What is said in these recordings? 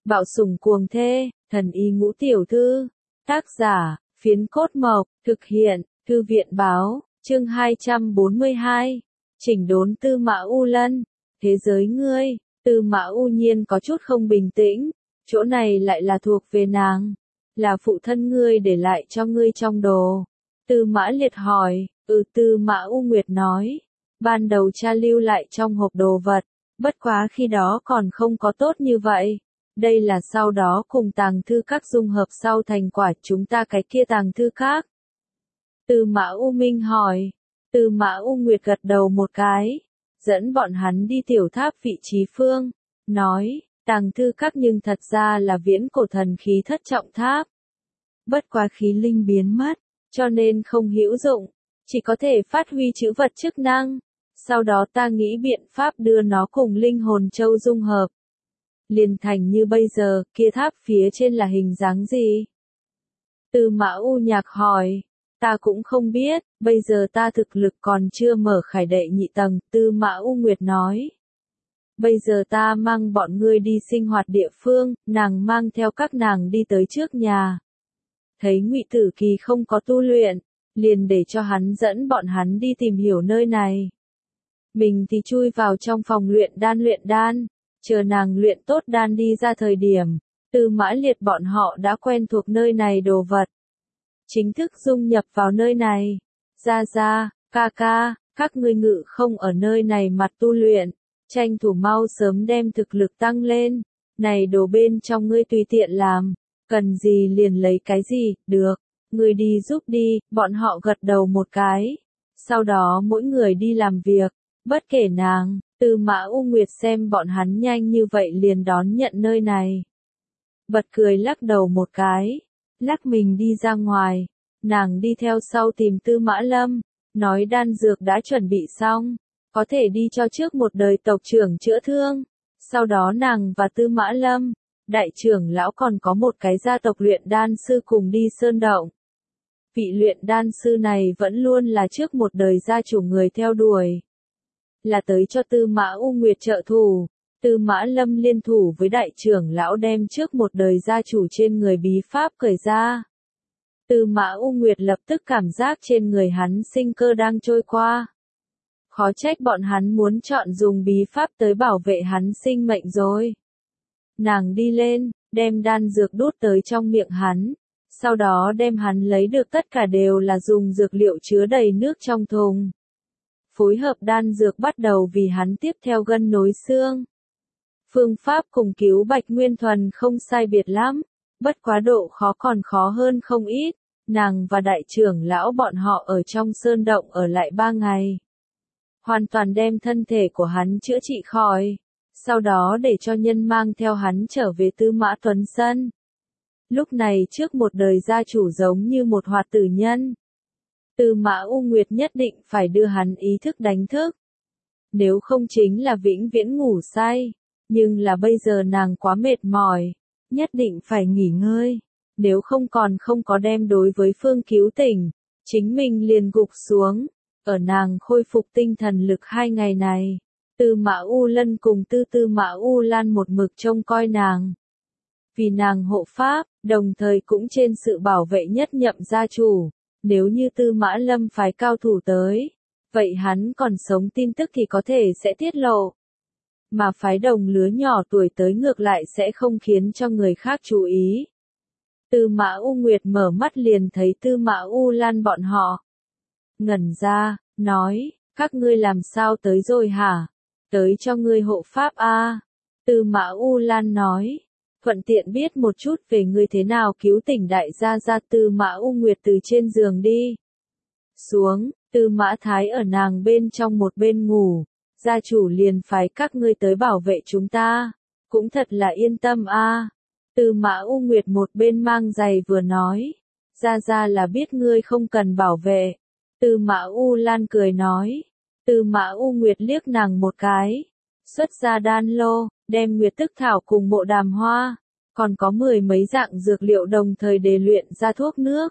Bạo sủng cuồng thê, thần y ngũ tiểu thư. Tác giả, Phiến Cốt Mộc, thực hiện, Thư viện báo, chương 242. Chỉnh đốn Tư Mã U Lân. Thế giới ngươi, Tư Mã U Nhiên có chút không bình tĩnh, chỗ này lại là thuộc về nàng, là phụ thân ngươi để lại cho ngươi trong đồ. Tư Mã Liệt hỏi, Tư Mã U Nguyệt nói, ban đầu cha lưu lại trong hộp đồ vật, bất quá khi đó còn không có tốt như vậy. Đây là sau đó cùng tàng thư các dung hợp sau thành quả chúng ta cái kia tàng thư các. Tư Mã U Minh hỏi, Tư Mã U Nguyệt gật đầu một cái, dẫn bọn hắn đi tiểu tháp vị trí phương, nói, tàng thư các nhưng thật ra là viễn cổ thần khí thất trọng tháp. Bất quá khí linh biến mất, cho nên không hữu dụng, chỉ có thể phát huy trữ vật chức năng. Sau đó ta nghĩ biện pháp đưa nó cùng linh hồn châu dung hợp. Liền thành như bây giờ, kia tháp phía trên là hình dáng gì? Tư Mã U Nhạc hỏi, ta cũng không biết, bây giờ ta thực lực còn chưa mở khải đệ nhị tầng, Tư Mã U Nguyệt nói. Bây giờ ta mang bọn ngươi đi sinh hoạt địa phương, nàng mang theo các nàng đi tới trước nhà. Thấy Ngụy Tử Kỳ không có tu luyện, liền để cho hắn dẫn bọn hắn đi tìm hiểu nơi này. Mình thì chui vào trong phòng luyện đan, chờ nàng luyện tốt đan đi ra thời điểm, Tư Mã Liệt bọn họ đã quen thuộc nơi này đồ vật. Chính thức dung nhập vào nơi này. Ra, ca, các ngươi ngự không ở nơi này mặt tu luyện, tranh thủ mau sớm đem thực lực tăng lên. Này đồ bên trong ngươi tùy tiện làm, cần gì liền lấy cái gì, được, ngươi đi giúp đi, bọn họ gật đầu một cái. Sau đó mỗi người đi làm việc, bất kể nàng. Tư Mã U Nguyệt xem bọn hắn nhanh như vậy liền đón nhận nơi này. Bật cười lắc đầu một cái, lắc mình đi ra ngoài, nàng đi theo sau tìm Tư Mã Lâm, nói đan dược đã chuẩn bị xong, có thể đi cho trước một đời tộc trưởng chữa thương. Sau đó nàng và Tư Mã Lâm, đại trưởng lão còn có một cái gia tộc luyện đan sư cùng đi sơn động. Vị luyện đan sư này vẫn luôn là trước một đời gia chủ người theo đuổi. Là tới cho Tư Mã U Nguyệt trợ thủ. Tư Mã Lâm liên thủ với đại trưởng lão đem trước một đời gia chủ trên người bí pháp cởi ra. Tư Mã U Nguyệt lập tức cảm giác trên người hắn sinh cơ đang trôi qua. Khó trách bọn hắn muốn chọn dùng bí pháp tới bảo vệ hắn sinh mệnh rồi. Nàng đi lên, đem đan dược đút tới trong miệng hắn. Sau đó đem hắn lấy được tất cả đều là dùng dược liệu chứa đầy nước trong thùng. Phối hợp đan dược bắt đầu vì hắn tiếp theo gân nối xương. Phương pháp cùng cứu Bạch Nguyên Thuần không sai biệt lắm, bất quá độ khó còn khó hơn không ít. Nàng và đại trưởng lão bọn họ ở trong sơn động ở lại 3 ngày. Hoàn toàn đem thân thể của hắn chữa trị khỏi, sau đó để cho nhân mang theo hắn trở về Tư Mã Tuấn Sân. Lúc này trước một đời gia chủ giống như một hoạt tử nhân. Tư Mã U Nguyệt nhất định phải đưa hắn ý thức đánh thức. Nếu không chính là vĩnh viễn ngủ say. Nhưng là bây giờ nàng quá mệt mỏi, nhất định phải nghỉ ngơi. Nếu không còn không có đem đối với phương cứu tỉnh, chính mình liền gục xuống. Ở nàng khôi phục tinh thần lực 2 ngày này, Tư Mã U Lân cùng Tư Mã U Lan một mực trông coi nàng. Vì nàng hộ pháp, đồng thời cũng trên sự bảo vệ nhất nhậm gia chủ. Nếu như Tư Mã Lâm phái cao thủ tới, vậy hắn còn sống tin tức thì có thể sẽ tiết lộ. Mà phái đồng lứa nhỏ tuổi tới ngược lại sẽ không khiến cho người khác chú ý. Tư Mã U Nguyệt mở mắt liền thấy Tư Mã U Lan bọn họ. Ngẩn ra, nói, các ngươi làm sao tới rồi hả? Tới cho ngươi hộ pháp a. Tư Mã U Lan nói, thuận tiện biết một chút về ngươi thế nào cứu tỉnh đại gia gia. Tư Mã U Nguyệt từ trên giường đi xuống, Tư Mã Thái ở nàng bên trong một bên ngủ, gia chủ liền phái các ngươi tới bảo vệ chúng ta, cũng thật là yên tâm a. Tư Mã U Nguyệt một bên mang giày vừa nói, gia là biết ngươi không cần bảo vệ. Tư Mã U Lan cười nói, Tư Mã U Nguyệt liếc nàng một cái, xuất ra đan lô, đem Nguyệt Tức Thảo cùng Mộ Đàm Hoa, còn có 10 mấy dạng dược liệu đồng thời để luyện ra thuốc nước.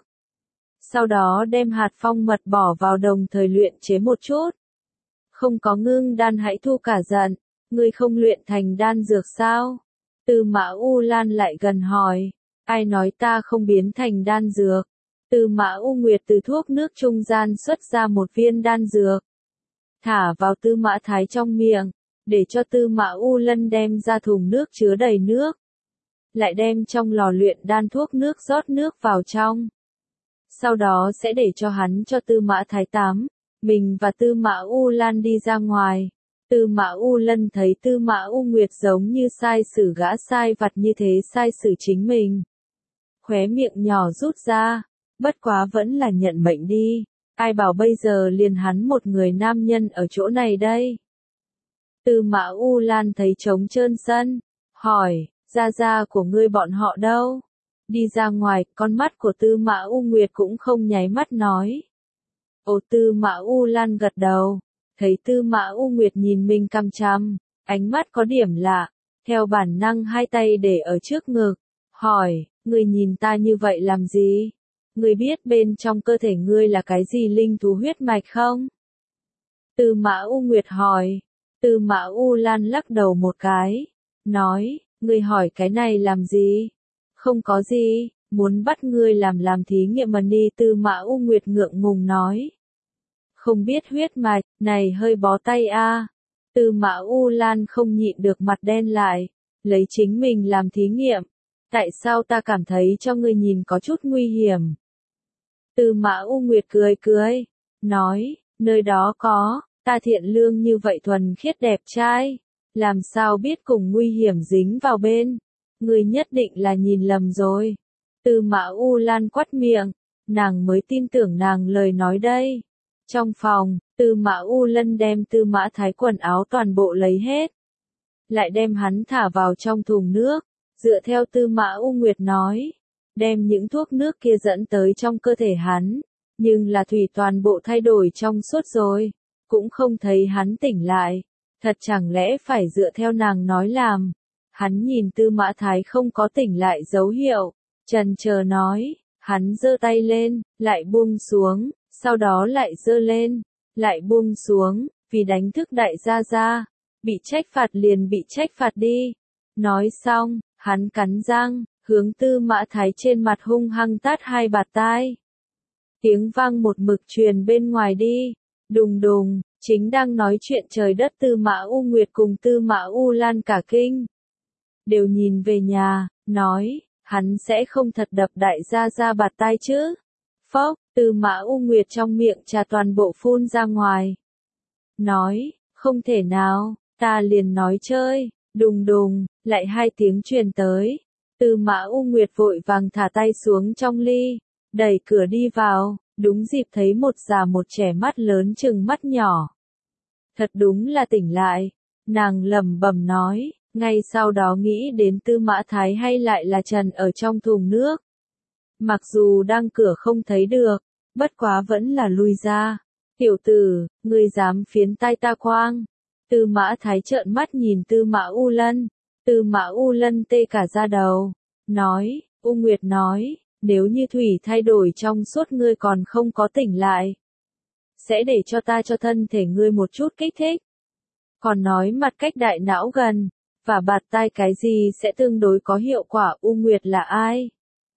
Sau đó đem hạt phong mật bỏ vào đồng thời luyện chế một chút. Không có ngưng đan hãy thu cả giận, ngươi không luyện thành đan dược sao? Tư Mã U Lan lại gần hỏi, ai nói ta không biến thành đan dược? Tư Mã U Nguyệt từ thuốc nước trung gian xuất ra một viên đan dược, thả vào Tư Mã Thái trong miệng, để cho Tư Mã U Lân đem ra thùng nước chứa đầy nước, lại đem trong lò luyện đan thuốc nước rót nước vào trong. Sau đó sẽ để cho hắn cho Tư Mã Thái tắm, mình và Tư Mã U Lan đi ra ngoài. Tư Mã U Lân thấy Tư Mã U Nguyệt giống như sai xử gã sai vặt như thế sai xử chính mình. Khóe miệng nhỏ rút ra, bất quá vẫn là nhận mệnh đi, ai bảo bây giờ liền hắn một người nam nhân ở chỗ này đây. Tư Mã U Lan thấy trống trơn sân, hỏi, gia gia của ngươi bọn họ đâu? Đi ra ngoài, con mắt của Tư Mã U Nguyệt cũng không nháy mắt nói. Ồ, Tư Mã U Lan gật đầu, thấy Tư Mã U Nguyệt nhìn mình căm chăm, ánh mắt có điểm lạ, theo bản năng hai tay để ở trước ngực, hỏi, ngươi nhìn ta như vậy làm gì? Ngươi biết bên trong cơ thể ngươi là cái gì linh thú huyết mạch không? Tư Mã U Nguyệt hỏi. Tư Mã U Lan lắc đầu một cái, nói, ngươi hỏi cái này làm gì? Không có gì, muốn bắt ngươi làm thí nghiệm mà đi. Tư Mã U Nguyệt ngượng ngùng nói. Không biết huyết mạch, này hơi bó tay a. Tư Mã U Lan không nhịn được mặt đen lại, lấy chính mình làm thí nghiệm. Tại sao ta cảm thấy cho ngươi nhìn có chút nguy hiểm? Tư Mã U Nguyệt cười, nói, nơi đó có, ta thiện lương như vậy thuần khiết đẹp trai, làm sao biết cùng nguy hiểm dính vào bên? Ngươi nhất định là nhìn lầm rồi. Tư Mã U Lan quắt miệng, nàng mới tin tưởng nàng lời nói đây. Trong phòng, Tư Mã U Lân đem Tư Mã Thái quần áo toàn bộ lấy hết, lại đem hắn thả vào trong thùng nước, dựa theo Tư Mã U Nguyệt nói, đem những thuốc nước kia dẫn tới trong cơ thể hắn, nhưng là thủy toàn bộ thay đổi trong suốt rồi, cũng không thấy hắn tỉnh lại, thật chẳng lẽ phải dựa theo nàng nói làm. Hắn nhìn Tư Mã Thái không có tỉnh lại dấu hiệu, chần chờ nói, hắn giơ tay lên, lại buông xuống, sau đó lại giơ lên, lại buông xuống, vì đánh thức đại gia gia, bị trách phạt liền bị trách phạt đi. Nói xong, hắn cắn răng, hướng Tư Mã Thái trên mặt hung hăng tát hai bạt tai. Tiếng vang một mực truyền bên ngoài đi, đùng đùng, chính đang nói chuyện trời đất Tư Mã U Nguyệt cùng Tư Mã U Lan cả kinh. Đều nhìn về nhà, nói, hắn sẽ không thật đập đại gia gia bạt tai chứ. Phốc, Tư Mã U Nguyệt trong miệng trà toàn bộ phun ra ngoài. Nói, không thể nào, ta liền nói chơi, đùng đùng, lại hai tiếng truyền tới. Tư Mã U Nguyệt vội vàng thả tay xuống trong ly, đẩy cửa đi vào, đúng dịp thấy một già một trẻ mắt lớn chừng mắt nhỏ. Thật đúng là tỉnh lại, nàng lẩm bẩm nói, ngay sau đó nghĩ đến Tư Mã Thái hay lại là Trần ở trong thùng nước. Mặc dù đang cửa không thấy được, bất quá vẫn là lui ra. Tiểu tử, ngươi dám phiến tai ta khoang. Tư Mã Thái trợn mắt nhìn Tư Mã U Lân. Tư Mã U Lân tê cả da đầu. Nói, U Nguyệt nói, nếu như thủy thay đổi trong suốt ngươi còn không có tỉnh lại, sẽ để cho ta cho thân thể ngươi một chút kích thích. Còn nói mặt cách đại não gần, và bạt tai cái gì sẽ tương đối có hiệu quả. U Nguyệt là ai?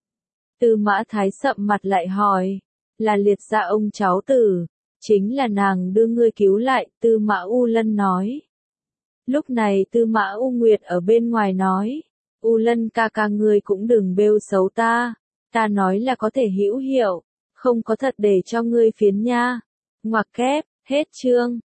Tư Mã Thái sậm mặt lại hỏi, là Liệt gia ông cháu tử, chính là nàng đưa ngươi cứu lại. Tư Mã U Lân nói. Lúc này Tư Mã U Nguyệt ở bên ngoài nói, U Lân ca ca ngươi cũng đừng bêu xấu ta, ta nói là có thể hữu hiệu, không có thật để cho ngươi phiến nha. Ngoặc kép, hết chương.